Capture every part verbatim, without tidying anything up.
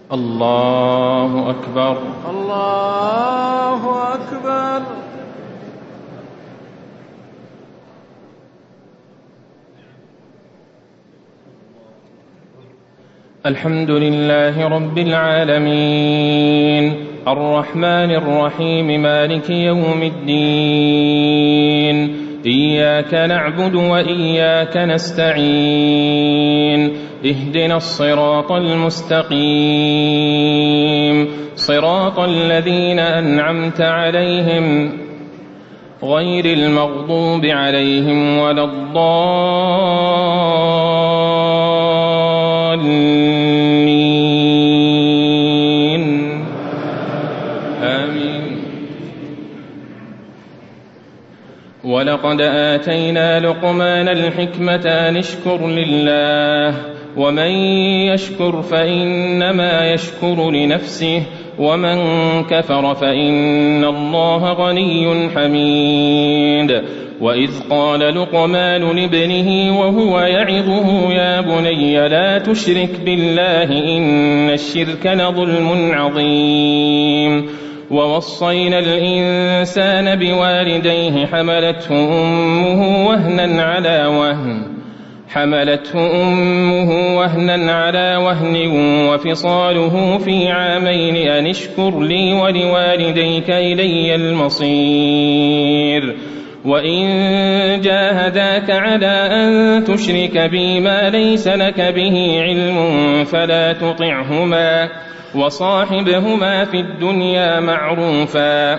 الله أكبر. الله أكبر. الحمد لله رب العالمين الرحمن الرحيم مالك يوم الدين إياك نعبد وإياك نستعين اهدنا الصراط المستقيم صراط الذين أنعمت عليهم غير المغضوب عليهم ولا الضالين آمين. ولقد آتينا لقمان الحكمة أن اشكر لله ومن يشكر فإنما يشكر لنفسه ومن كفر فإن الله غني حميد. وإذ قال لقمان لابنه وهو يعظه يا بني لا تشرك بالله إن الشرك لظلم عظيم. ووصينا الإنسان بوالديه حملته أمه وهنا على وهن حملته أمه وهنا على وهن وفصاله في عامين أن اشكر لي ولوالديك إلي المصير. وإن جاهداك على أن تشرك بي ما ليس لك به علم فلا تطعهما وصاحبهما في الدنيا معروفا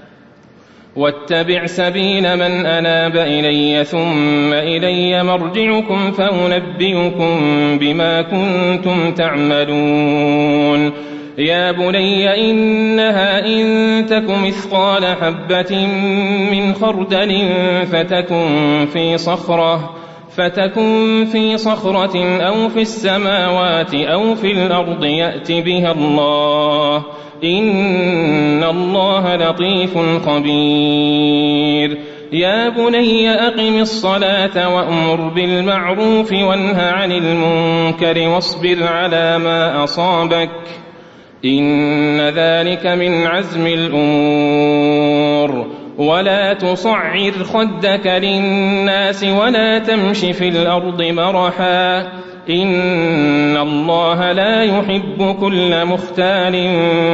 واتبع سبيل من أناب إلي ثم إلي مرجعكم فأنبئكم بما كنتم تعملون. يا بني إنها إن تك مثقال حبة من خردل فتكن في صخرة فتكن في صخرة أو في السماوات أو في الأرض يأت بها الله إن الله لطيف خبير. يا بني أقم الصلاة وأمر بالمعروف وانه عن المنكر واصبر على ما أصابك إن ذلك من عزم الأمور. ولا تصعر خدك للناس ولا تمش في الأرض مرحا إن الله لا يحب كل مختال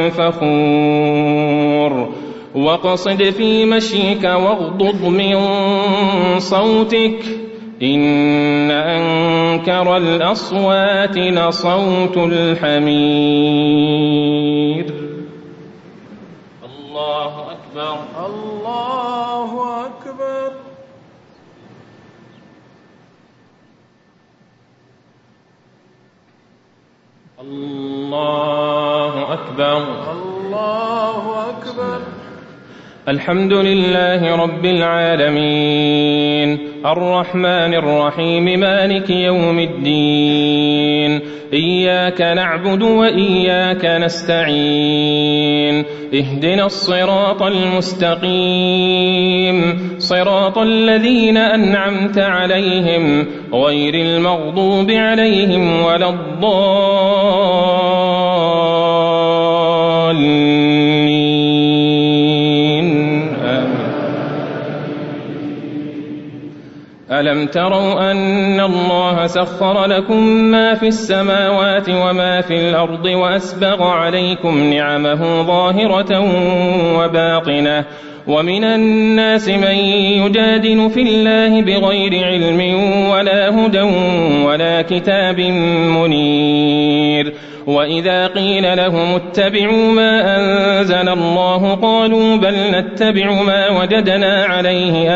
فخور. واقصد في مشيك واغضض من صوتك إن أنكر الأصوات لصوت الحمير. الله أكبر. الله أكبر. الله أكبر. الله أكبر. الحمد لله رب العالمين الرحمن الرحيم مالك يوم الدين إياك نعبد وإياك نستعين اهدنا الصراط المستقيم صراط الذين أنعمت عليهم غير المغضوب عليهم ولا الضالين آمين. ألم تروا أن الله سخر لكم ما في السماوات وما في الأرض وأسبغ عليكم نعمه ظاهرة وباطنة ومن الناس من يجادل في الله بغير علم ولا هدى ولا كتاب منير. وإذا قيل لهم اتبعوا ما أنزل الله قالوا بل نتبع ما وجدنا عليه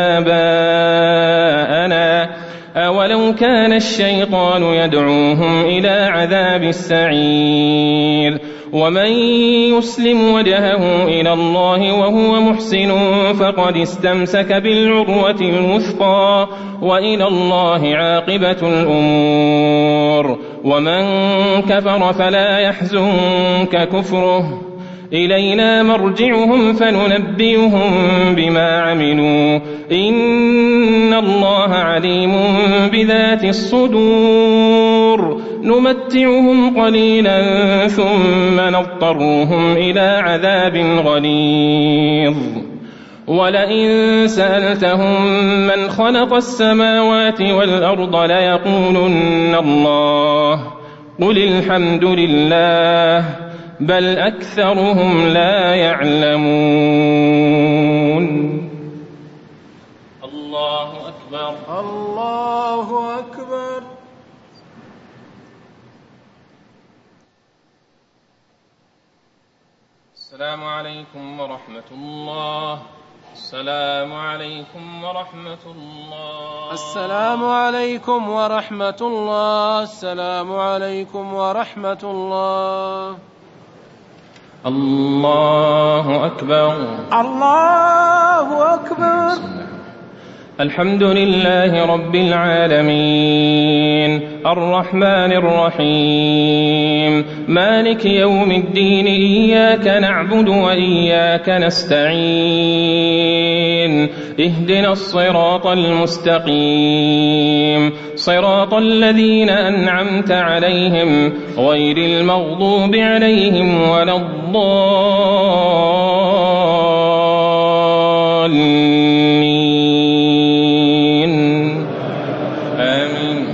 آباءنا أولو كان الشيطان يدعوهم إلى عذاب السعير. ومن يسلم وجهه إلى الله وهو محسن فقد استمسك بالعروة الوثقى وإلى الله عاقبة الأمور. ومن كفر فلا يحزنك كفره إلينا مرجعهم فننبئهم بما عملوا إن الله عليم بذات الصدور. نمتعهم قليلا ثم نضطرهم إلى عذاب غليظ ولئن سألتهم من خلق السماوات والأرض ليقولن الله قل الحمد لله بل أكثرهم لا يعلمون. الله أكبر. الله أكبر. السلام عليكم ورحمة الله. السلام عليكم ورحمة الله. السلام عليكم ورحمة الله. السلام عليكم ورحمة الله. الله أكبر. الله أكبر. الحمد لله رب العالمين الرحمن الرحيم مالك يوم الدين إياك نعبد وإياك نستعين اهدنا الصراط المستقيم صراط الذين أنعمت عليهم غير المغضوب عليهم ولا الضالين. آمين.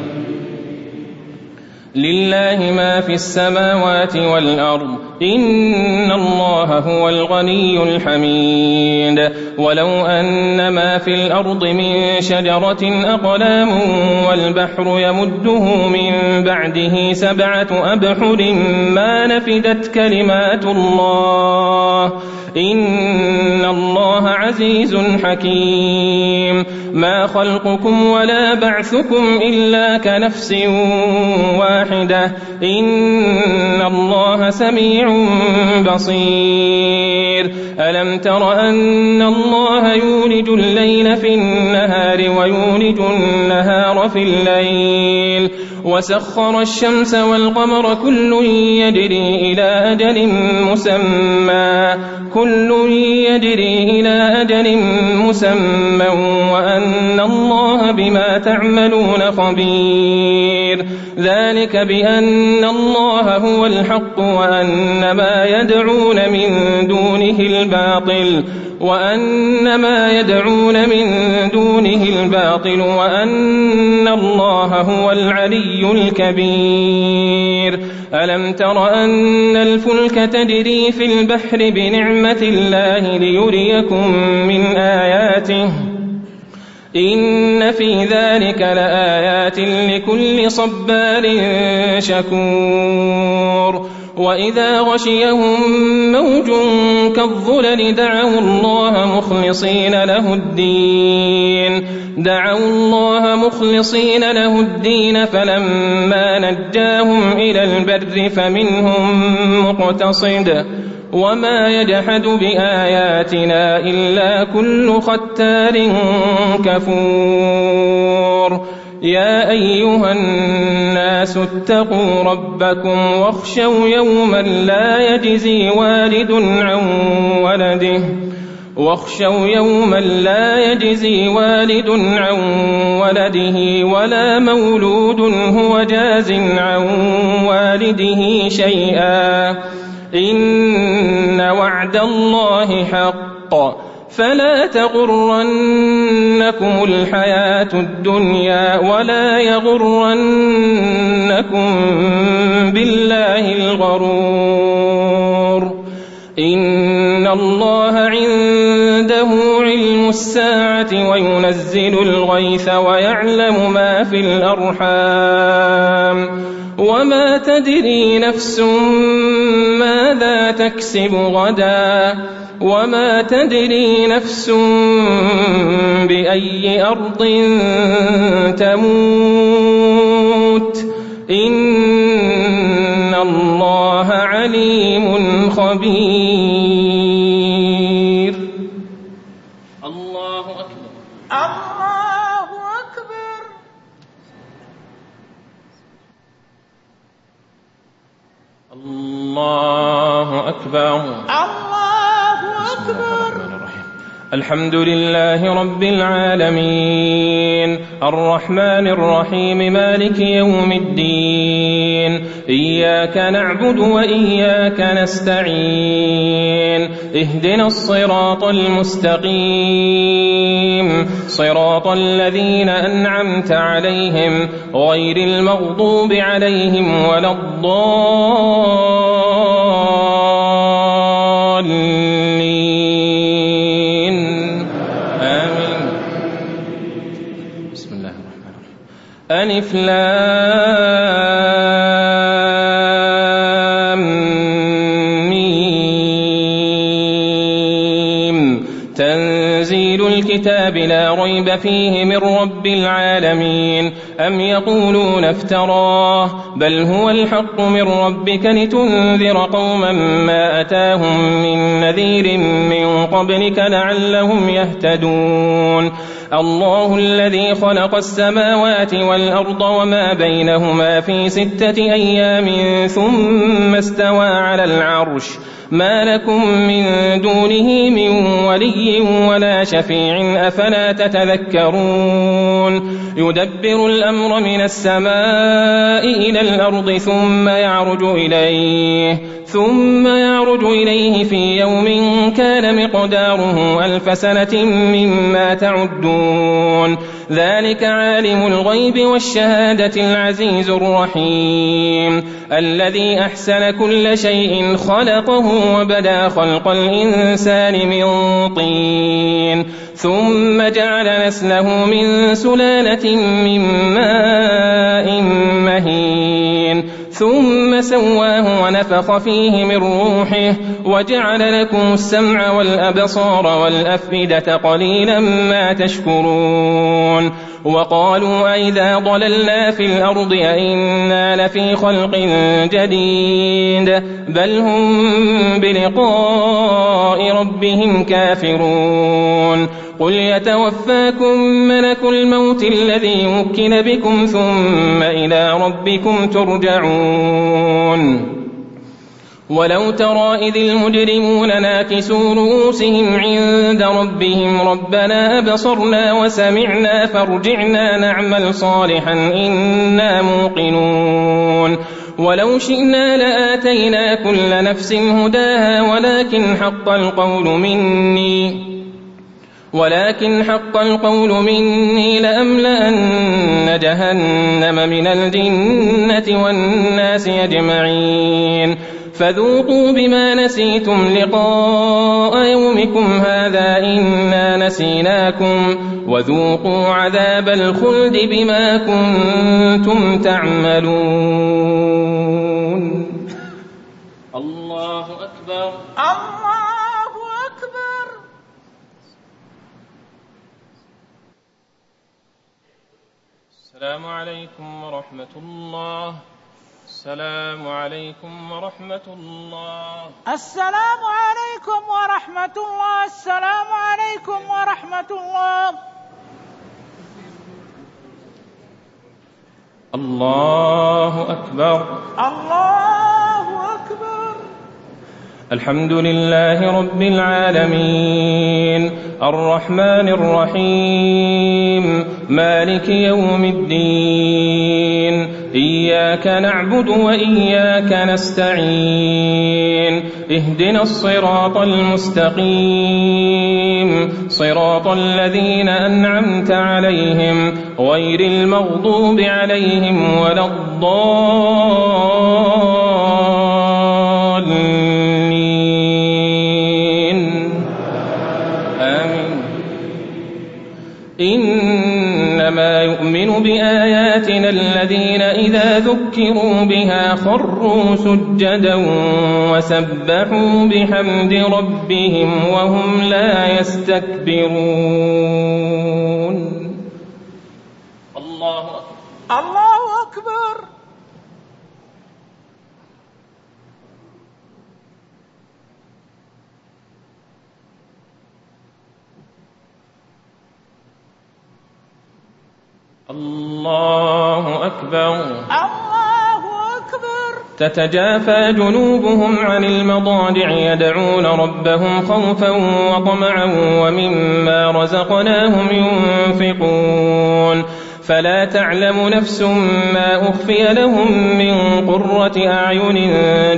لله ما في السماوات والأرض إن الله هو الغني الحميد ولو أن ما في الأرض من شجرة أقلام والبحر يمده من بعده سبعة أبحر ما نفدت كلمات الله إن الله عزيز حكيم. ما خلقكم ولا بعثكم إلا كنفس واحدة إن الله سميع بصير. ألم تر أن الله يولج الليل في النهار ويولج النهار في الليل وسخر الشمس والقمر كل يجري إلى أجل مسمى كل يجري إلى أجل مسمى وأن الله بما تعملون خبير. ذلك بأن الله هو الحق وأن ما يدعون من دونه الباطل وأن ما يدعون من دونه الباطل وأن الله هو العلي الكبير. ألم تر أن الفلك تجري في البحر بنعمة الله ليريكم من آياته إن في ذلك لآيات لكل صبار شكور. وإذا غشيهم موج كالظلل دعوا الله مخلصين له الدين دعوا الله مخلصين له الدين فلما نجاهم إلى البر فمنهم مقتصد وما يجحد بآياتنا إلا كل ختار كفور. يا أيها الناس اتقوا ربكم واخشوا يوما لا يجزي والد عن ولده واخشوا يوما لا يجزي والد عن ولده ولا مولود هو جاز عن والده شيئا إن وعد الله حق فلا تغرنكم الحياة الدنيا ولا يغرنكم بالله الغرور. إن الله عنده علم الساعة وينزل الغيث ويعلم ما في الأرحام وما تدري نفس ماذا تكسب غدا وما تدري نفس بأي أرض تموت إن الله عليم خبير. الله أكبر. الله أكبر. الله أكبر. الله أكبر. الحمد لله رب العالمين الرحمن الرحيم مالك يوم الدين إياك نعبد وإياك نستعين اهدنا الصراط المستقيم صراط الذين أنعمت عليهم غير المغضوب عليهم ولا الضالين آمين. بسم الله الرحمن الرحيم. ألف لام ميم تنزيل الكتاب لا ريب فيه من رب العالمين. أم يقولون افتراه بل هو الحق من ربك لتنذر قوما ما أتاهم من نذير من قبلك لعلهم يهتدون. الله الذي خلق السماوات والأرض وما بينهما في ستة أيام ثم استوى على العرش ما لكم من دونه من ولي ولا شفيع أفلا تتذكرون. يدبر الأمر من السماء إلى الأرض ثم يعرج إليه ثم يعرج إليه في يوم كان مقداره ألف سنة مما تعدون. ذلك عالم الغيب والشهادة العزيز الرحيم الذي أحسن كل شيء خلقه وبدأ خلق الإنسان من طين ثم جعل نسله من سلالة من ماء مهين ثم سواه ونفخ فيه من روحه وجعل لكم السمع والأبصار والأفئدة قليلا ما تشكرون. وقالوا أئذا ضللنا في الأرض أئنا لفي خلق جديد بل هم بلقاء ربهم كافرون. قل يتوفاكم ملك الموت الذي وكل بكم ثم إلى ربكم ترجعون. ولو ترى إذ المجرمون ناكسوا رؤوسهم عند ربهم ربنا أبصرنا وسمعنا فارجعنا نعمل صالحا إنا موقنون. ولو شئنا لآتينا كل نفس هداها ولكن حق القول مني ولكن حق القول مني لأملأن جهنم من الجنة والناس أجمعين. فذوقوا بما نسيتم لقاء يومكم هذا إنا نسيناكم وذوقوا عذاب الخلد بما كنتم تعملون. الله أكبر. الله أكبر. السلام عليكم ورحمة الله. السلام عليكم ورحمة الله. السلام عليكم ورحمة الله. السلام عليكم ورحمة الله. الله أكبر. الله أكبر. الحمد لله رب العالمين الرحمن الرحيم مالك يوم الدين إياك نعبد وإياك نستعين اهدنا الصراط المستقيم صراط الذين أنعمت عليهم غير المغضوب عليهم ولا الضالين آمين. إنما يؤمن بآياتنا الذين إذا ذكروا بها خروا سجدا وسبحوا بحمد ربهم وهم لا يستكبرون. الله أكبر. الله أكبر. الله أكبر. الله أكبر. تتجافى جنوبهم عن المضاجع يدعون ربهم خوفا وطمعا ومما رزقناهم ينفقون فلا تعلم نفس ما أخفي لهم من قرة أعين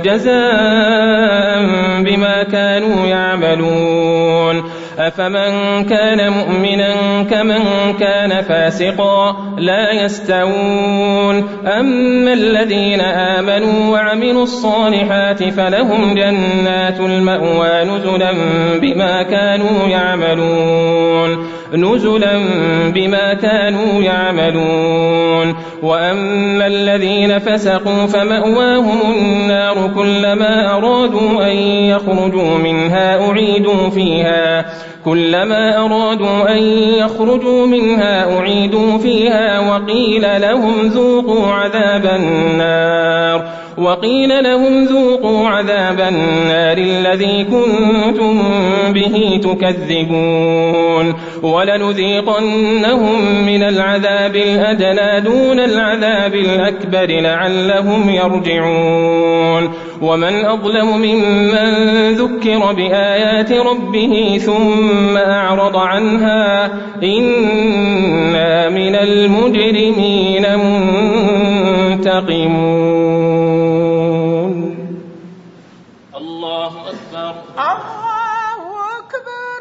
جزاء بما كانوا يعملون أفمن كان مؤمنا كمن كان فاسقا لا يستوون أما الذين آمنوا وعملوا الصالحات فلهم جنات المأوى نزلا بما كانوا يعملون نزلا بما كانوا يعملون وأما الذين فسقوا فمأواهم النار كلما أرادوا أن يخرجوا منها أعيدوا فيها كلما أرادوا أن يخرجوا منها أعيدوا فيها وقيل لهم ذوقوا عذاب النار وقيل لهم ذوقوا عذاب النار الذي كنتم به تكذبون ولنذيقنهم من العذاب الأدنى دون العذاب الأكبر لعلهم يرجعون ومن أظلم ممن ذكر بآيات ربه ثم أعرض عنها إنا من المجرمين منتقمون. الله أكبر. الله أكبر.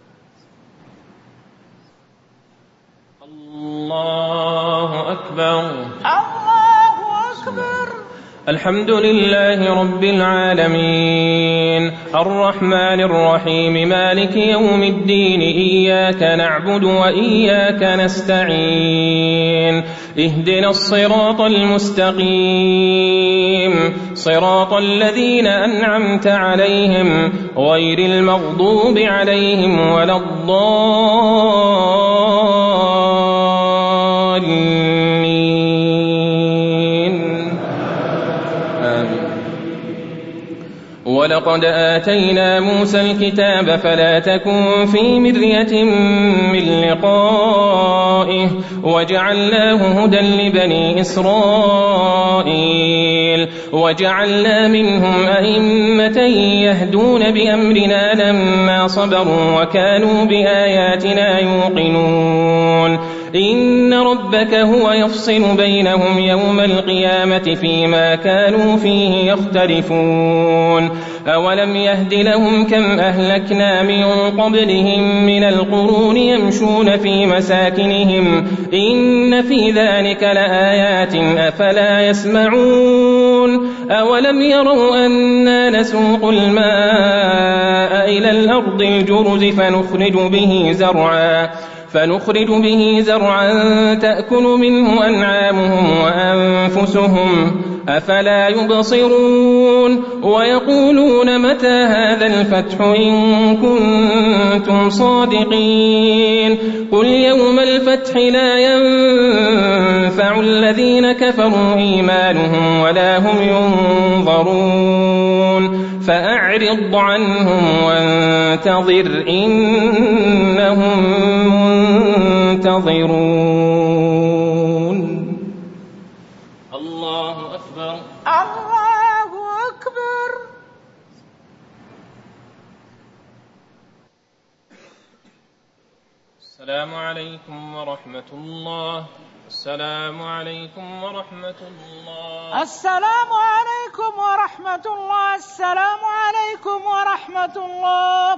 الله أكبر. الله أكبر. الحمد لله رب العالمين الرحمن الرحيم مالك يوم الدين إياك نعبد وإياك نستعين اهدنا الصراط المستقيم صراط الذين أنعمت عليهم غير المغضوب عليهم ولا الضالين. ولقد آتينا موسى الكتاب فلا تكن في مرية من لقائه وجعلناه هدى لبني إسرائيل وجعلنا منهم أئمة يهدون بأمرنا لما صبروا وكانوا بآياتنا يوقنون إن ربك هو يفصل بينهم يوم القيامة فيما كانوا فيه يختلفون أولم يهد لهم كم أهلكنا من قبلهم من القرون يمشون في مساكنهم إن في ذلك لآيات أفلا يسمعون أولم يروا أنا نسوق الماء إلى الأرض الجرز فنخرج به زرعا فنخرج به زرعا تأكل منه أنعامهم وأنفسهم أفلا يبصرون ويقولون متى هذا الفتح إن كنتم صادقين قل يوم الفتح لا ينفع الذين كفروا إيمانهم ولا هم ينظرون فأعرض عنهم وانتظر إنهم منتظرون. الله أكبر. الله أكبر. السلام عليكم ورحمة الله. السلام عليكم ورحمة الله. السلام عليكم ورحمة الله. السلام عليكم ورحمة الله.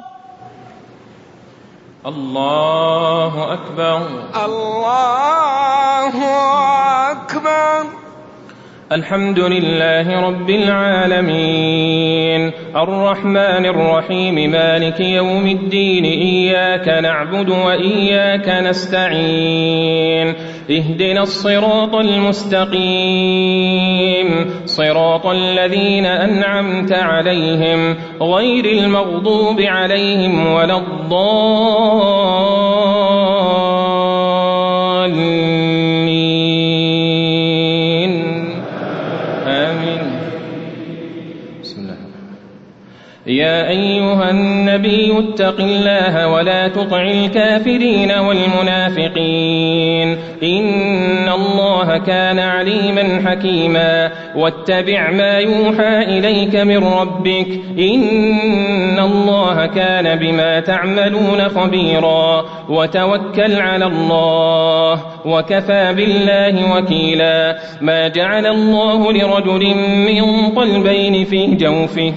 الله أكبر. الله أكبر. الحمد لله رب العالمين الرحمن الرحيم مالك يوم الدين إياك نعبد وإياك نستعين اهدنا الصراط المستقيم صراط الذين أنعمت عليهم غير المغضوب عليهم ولا الضالين. آمين. بسم الله. يا أيها النبي اتق الله ولا تطع الكافرين والمنافقين إن الله كان عليما حكيما واتبع ما يوحى إليك من ربك إن الله كان بما تعملون خبيرا وتوكل على الله وكفى بالله وكيلا. ما جعل الله لرجل من قلبين في جوفه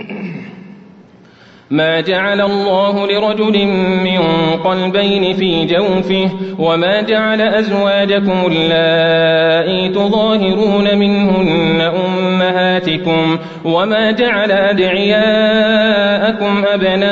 ما جعل الله لرجل من قلبين في جوفه وما جعل أزواجكم اللائي تظاهرون منهن أمهاتكم وما جعل أدعياءكم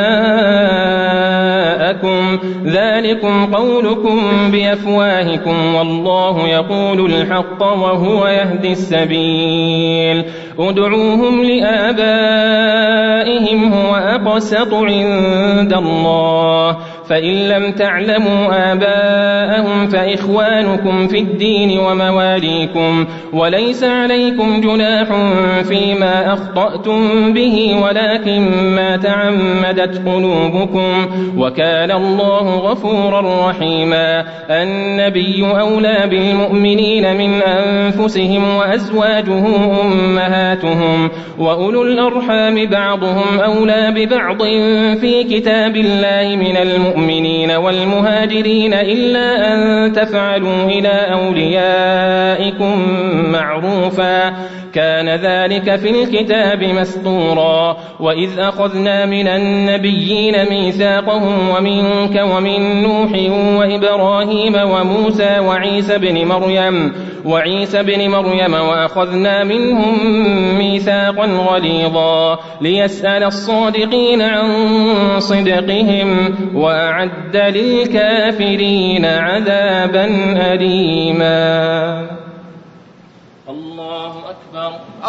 أبناءكم ذلكم قولكم بأفواهكم والله يقول الحق وهو يهدي السبيل. ادعوهم لآبائهم هو أقسط عند الله فإن لم تعلموا آباءهم فإخوانكم في الدين ومواليكم وليس عليكم جناح فيما أخطأتم به ولكن ما تعمدت قلوبكم وكان الله غفورا رحيما. النبي أولى بالمؤمنين من أنفسهم وأزواجه أمهاتهم وأولو الأرحام بعضهم أولى ببعض في كتاب الله من المؤمنين المؤمنين والمهاجرين إلا أن تفعلوا إلى أوليائكم معروفا كان ذلك في الكتاب مسطورا. وإذ أخذنا من النبيين ميثاقهم ومنك ومن نوح وإبراهيم وموسى وعيسى بن مريم وعيسى بن مريم وأخذنا منهم ميثاقا غليظا ليسأل الصادقين عن صدقهم وأعد للكافرين عذابا أليما. الله أكبر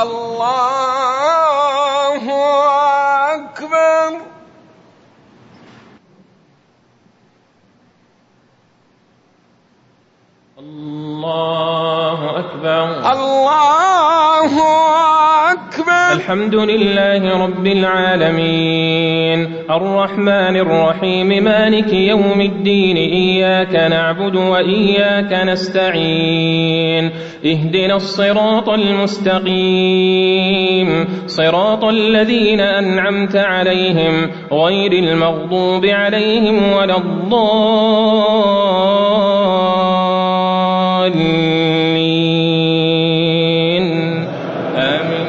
الله أكبر. الله أكبر الله أكبر. الحمد لله رب العالمين الرحمن الرحيم مالك يوم الدين إياك نعبد وإياك نستعين اهدنا الصراط المستقيم صراط الذين أنعمت عليهم غير المغضوب عليهم ولا الضالين آمين.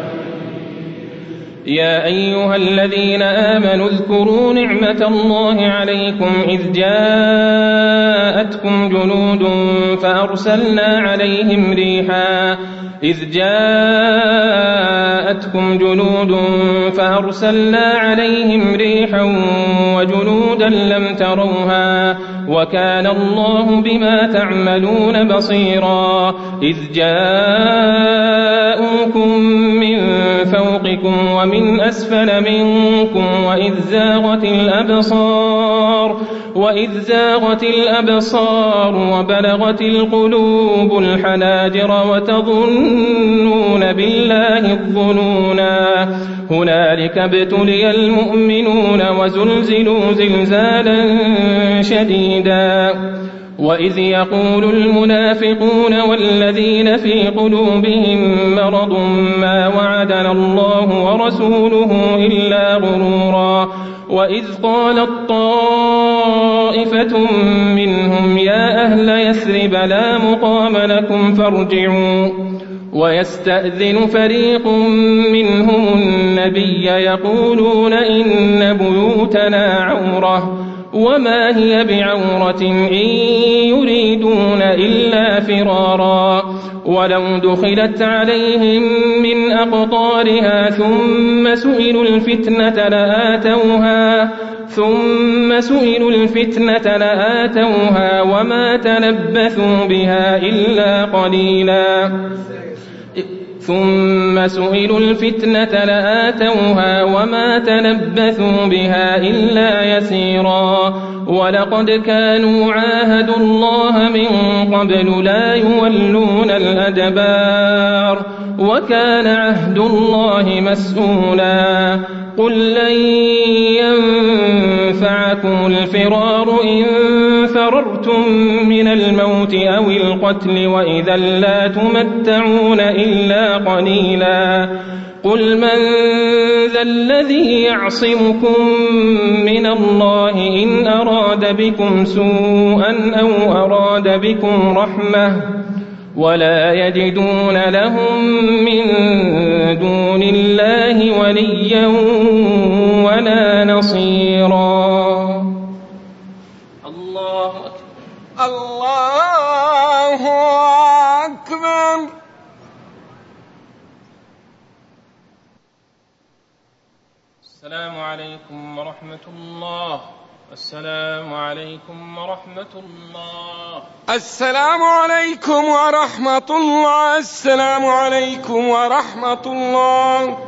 يا أيها الذين آمنوا اذكروا نعمة الله عليكم إذ جاءتكم جنود فأرسلنا عليهم ريحا إذ جاءتكم جنود فأرسلنا عليهم ريحا وجنودا لم تروها وكان الله بما تعملون بصيرا. إذ جاءوكم من فوقكم ومن أسفل منكم وإذ زاغت الأبصار وإذ زاغت الأبصار وبلغت القلوب الحناجر وتظنون بالله الظنونا هنالك ابتلي المؤمنون وزلزلوا زلزالا شديدا. وإذ يقول المنافقون والذين في قلوبهم مرض ما وعدنا الله ورسوله إلا غرورا. وإذ قالت طائفة منهم يا أهل يثرب لا مقام لكم فارجعوا ويستأذن فريق منهم النبي يقولون إن بيوتنا عورة وما هي بعورة إن يريدون إلا فرارا. ولو دخلت عليهم من أقطارها ثم سئلوا الفتنة لآتوها ثم سئلوا الفتنة لآتوها وما تلبثوا بها إلا قليلا ثم سئلوا الفتنة لآتوها وما تلبثوا بها إلا يسيرا. ولقد كانوا عاهدوا الله من قبل لا يولون الأدبار وكان عهد الله مسؤولا. قل لن ينفعكم الفرار إن فررتم من الموت أو القتل وإذا لا تمتعون إلا قليلا قل من ذا الذي يعصمكم من الله إن أراد بكم سوءا أو أراد بكم رحمة ولا يجدون لهم من دون الله وليا ولا نصيرا. الله أكبر. الله أكبر. السلام عليكم ورحمة الله. السلام عليكم ورحمة الله. السلام عليكم ورحمة الله. السلام عليكم ورحمة الله.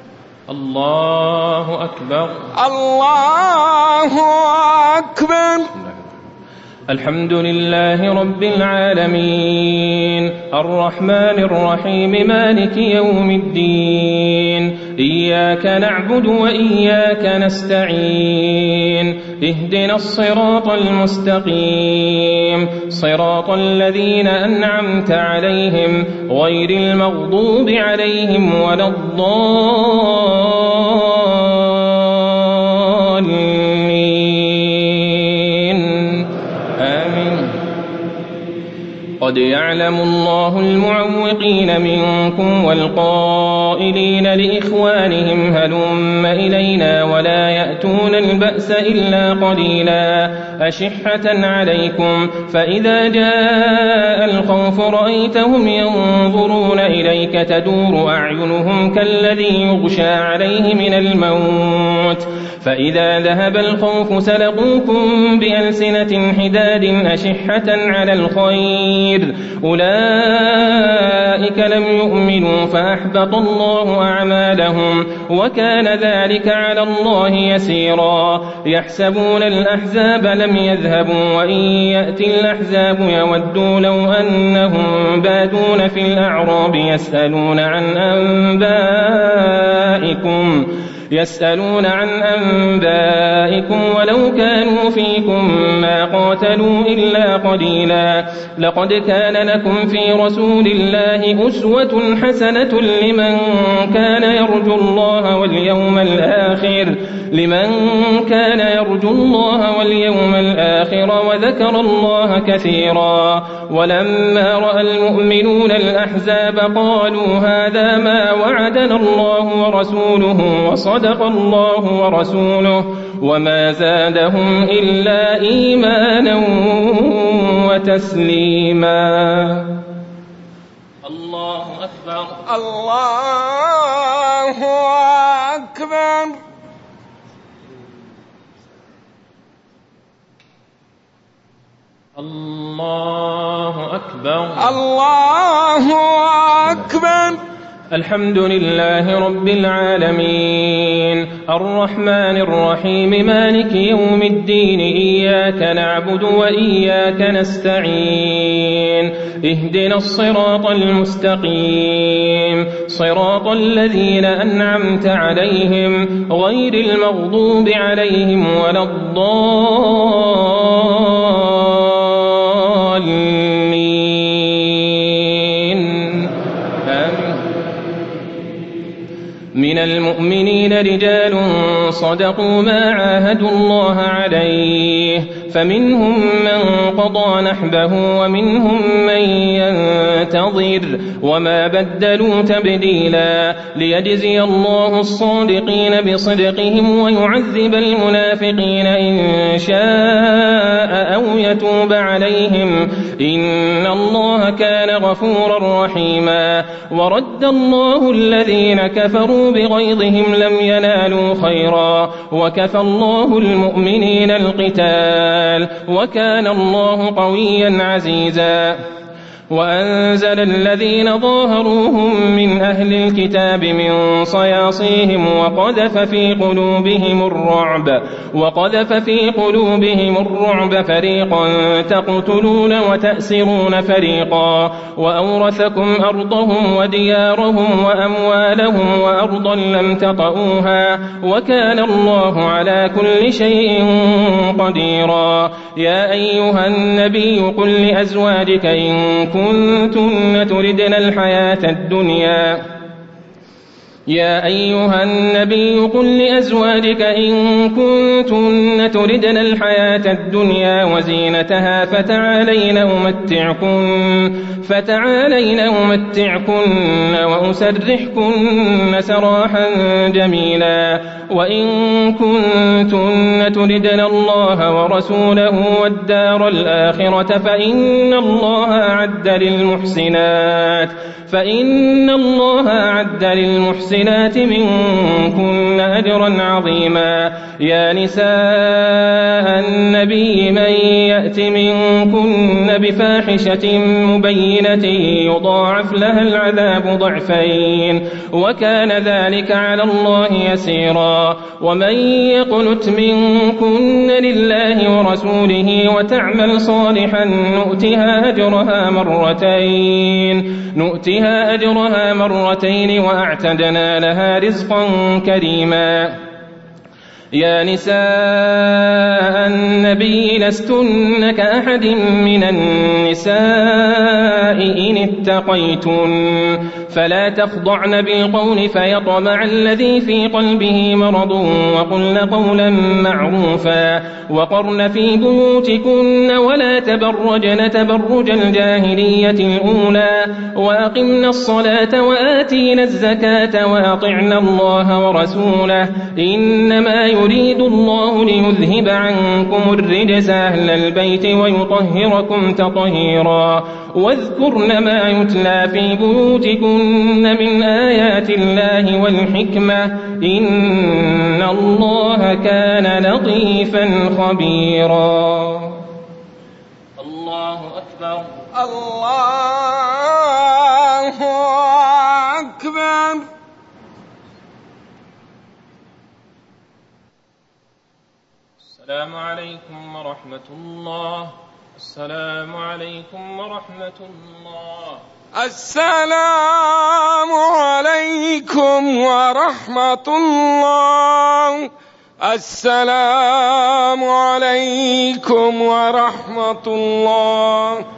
الله أكبر. الله أكبر. الحمد لله رب العالمين الرحمن الرحيم مالك يوم الدين إياك نعبد وإياك نستعين اهدنا الصراط المستقيم صراط الذين أنعمت عليهم غير المغضوب عليهم ولا الضالين آمين. قد يعلم الله المعوقين منكم والقائلين لإخوانهم هلم إلينا ولا يأتون البأس إلا قليلا أشحة عليكم فإذا جاء الخوف رأيتهم ينظرون إليك تدور أعينهم كالذي يغشى عليه من الموت فإذا ذهب الخوف سلقوكم بألسنة حداد أشحة على الخير أولئك لم يؤمنوا فأحبط الله أعمالهم وكان ذلك على الله يسيرا يحسبون الأحزاب لم يذهبوا وإن يأتي الأحزاب يودوا لو أنهم بادون في الأعراب يسألون عن أنبائكم يسألون عن أنبائكم ولو كانوا فيكم ما قاتلوا إلا قليلا لقد كان لكم في رسول الله أسوة حسنة لمن كان يرجو الله واليوم الآخر لمن كان يرجو الله واليوم الآخر وذكر الله كثيرا ولما رأى المؤمنون الأحزاب قالوا هذا ما وعدنا الله ورسوله وصدق الله ورسوله وما زادهم إلا إيمانا وتسليما. الله أكبر. الله أكبر. الله أكبر. الله أكبر. الحمد لله رب العالمين الرحمن الرحيم مالك يوم الدين إياك نعبد وإياك نستعين اهدنا الصراط المستقيم صراط الذين أنعمت عليهم غير المغضوب عليهم ولا الضالين آمين. من المؤمنين رجال صدقوا ما عاهدوا الله عليه فمنهم من قضى نحبه ومنهم من ينتظر وما بدلوا تبديلا ليجزي الله الصادقين بصدقهم ويعذب المنافقين إن شاء أو يتوب عليهم إن الله كان غفورا رحيما. ورد الله الذين كفروا بغيظهم لم ينالوا خيرا وكفى الله المؤمنين القتال وكان الله قويا عزيزا. وأنزل الذين ظاهروهم من أهل الكتاب من صياصيهم وقذف في قلوبهم الرعب وقذف في قلوبهم الرعب فريقا تقتلون وتأسرون فريقا وأورثكم أرضهم وديارهم وأموالهم وأرضا لم تطئوها وكان الله على كل شيء قديرا. يا أيها النبي قل لأزواجك إن كنتن تردن الحياة الدنيا يا أيها النبي قل لأزواجك إن كنتن تردن الحياة الدنيا وزينتها فتعالين أمتعكن فتعالين أمتعكن وأسرحكن سراحا جميلا وإن كنتن تردن الله ورسوله والدار الآخرة فإن الله أعد للمحسنات فإن الله أعد للمحسنات منكن أجرا عظيما. يا نساء النبي من يأت منكن بفاحشة مبينة يضاعف لها العذاب ضعفين وكان ذلك على الله يسيرا. ومن يقنت منكن لله ورسوله وتعمل صالحا نؤتها أجرها مرتين نؤتها أجرها مرتين وأعتدنا لها رزقا كريما. يا نساء النبي لستن كأحد من النساء إن اتقيتن فلا تخضعن بالقول فيطمع الذي في قلبه مرض وقلن قولا معروفا وقرن في بيوتكن ولا تبرجن تبرج الجاهلية الأولى وأقمن الصلاة وآتين الزكاة وأطعن الله ورسوله إنما يريد الله ليذهب عنكم الرجس أهل البيت ويطهركم تطهيرا. واذكرن ما يتلى في بيوتكن من آيات الله والحكمة إن الله كان لطيفا خبيرا. الله أكبر الله أكبر. السلام عليكم ورحمة الله. السلام عليكم ورحمة الله. السلام عليكم ورحمة الله. السلام عليكم ورحمة الله.